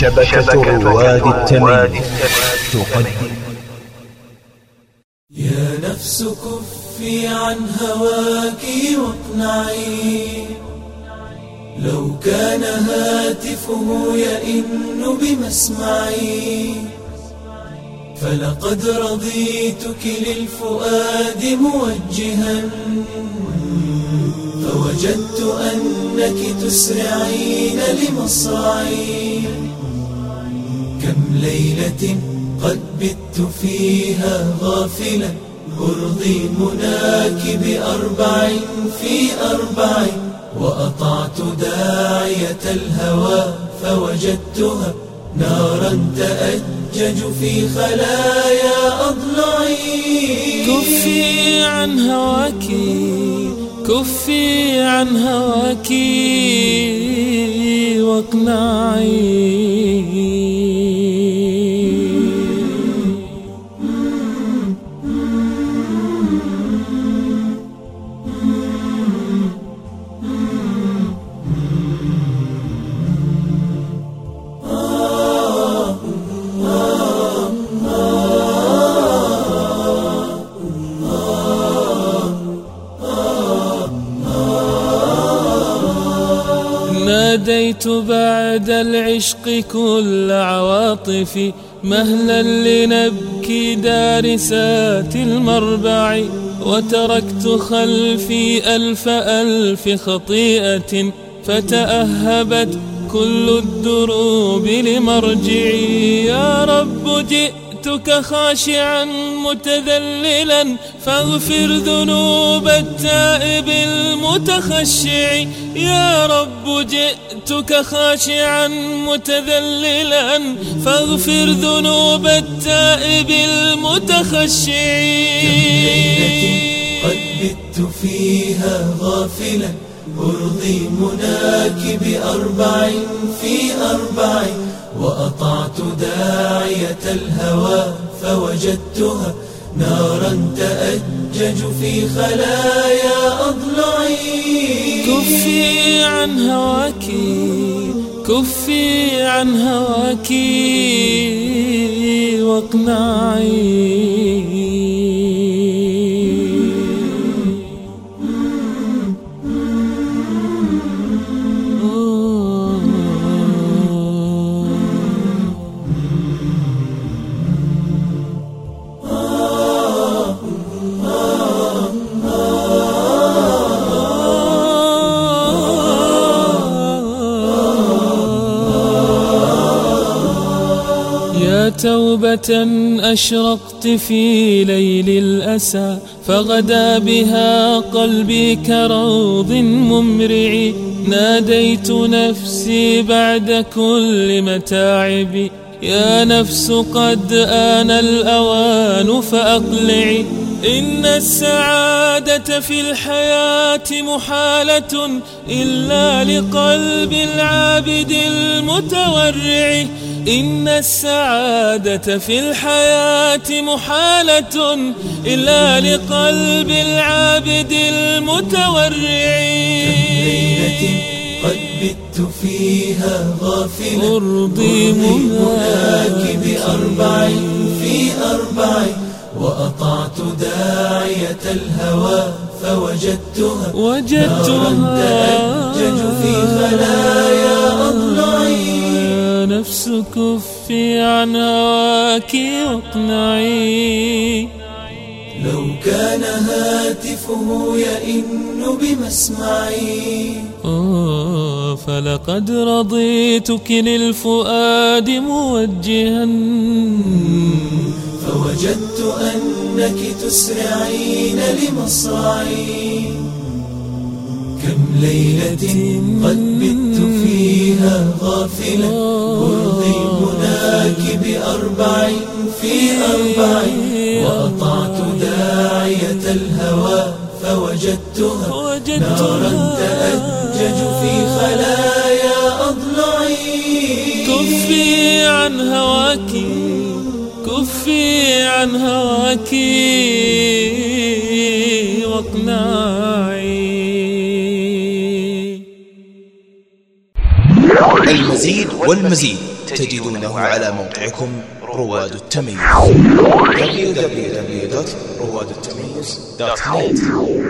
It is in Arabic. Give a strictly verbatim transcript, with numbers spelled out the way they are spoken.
شبكة رواد التميم تقدم. يا نفس كفي عن هواك واقنعي، لو كان هاتفه يئن بمسمعي، فلقد رضيتك للفؤاد موجها، فوجدت أنك تسرعين لمصرعي. كم ليلة قد بت فيها غافلا، أرضي مناك بأربع في أربع، وأطعت داعية الهوى فوجدتها نارا تأجج في خلايا أضلعي. كفي عن هواك، كفي عن هواك واقنعي. ناديت بعد العشق كل عواطفي، مهلا لنبكي دارسات المربع، وتركت خلفي ألف ألف خطيئة، فتأهبت كل الدروب لمرجعي. يا رب جئتك خاشعا متذللا، فاغفر ذنوب التائب المتخشع. يا رب جئتك خاشعا متذللا، فاغفر ذنوب التائب المتخشع. كم ليلة قد بت فيها غافلا، أرضي مناك بأربع في أربع، وأطعت داعية الهوى فوجدتها نارا تأجج في خلايا أضلعي. كفي عن هواك، كفي عن هواك واقنعي. توبة أشرقت في ليل الأسى، فغدا بها قلبي كروض ممرع. ناديت نفسي بعد كل متاعبي، يا نفس قد آن الأوان فأقلعي. إن السعادة في الحياة محالة إلا لقلب العابد المتورع. إن السعادة في الحياة محالة إلا لقلب العابد المتورع. كم ليلة قد بت فيها غافلا، أرضي مناك بأربع في أربع، وأطعت داعية الهوى فوجدتها وجدتها نارا تأجج في خلايا أضلعي. يا نفس كفي عن هواك واقنعي، لو كان هاتفه يئن بمسمعي، أوه فلقد رضيتك للفؤاد موجها، فوجدت أنك تسرعين لمصرعي. كم ليلة قد بت فيها غافلا، أرضي مناك بأربع في أربع، وأطعت داعية الهوى فوجدتها نارا تأجج في خلايا أضلعي. كفي عن هواك، كفي عن هواك واقنعي. المزيد والمزيد تجدونه على موقعكم رواد التميز دبليو دبليو دبليو دوت رواد التميز دوت نت.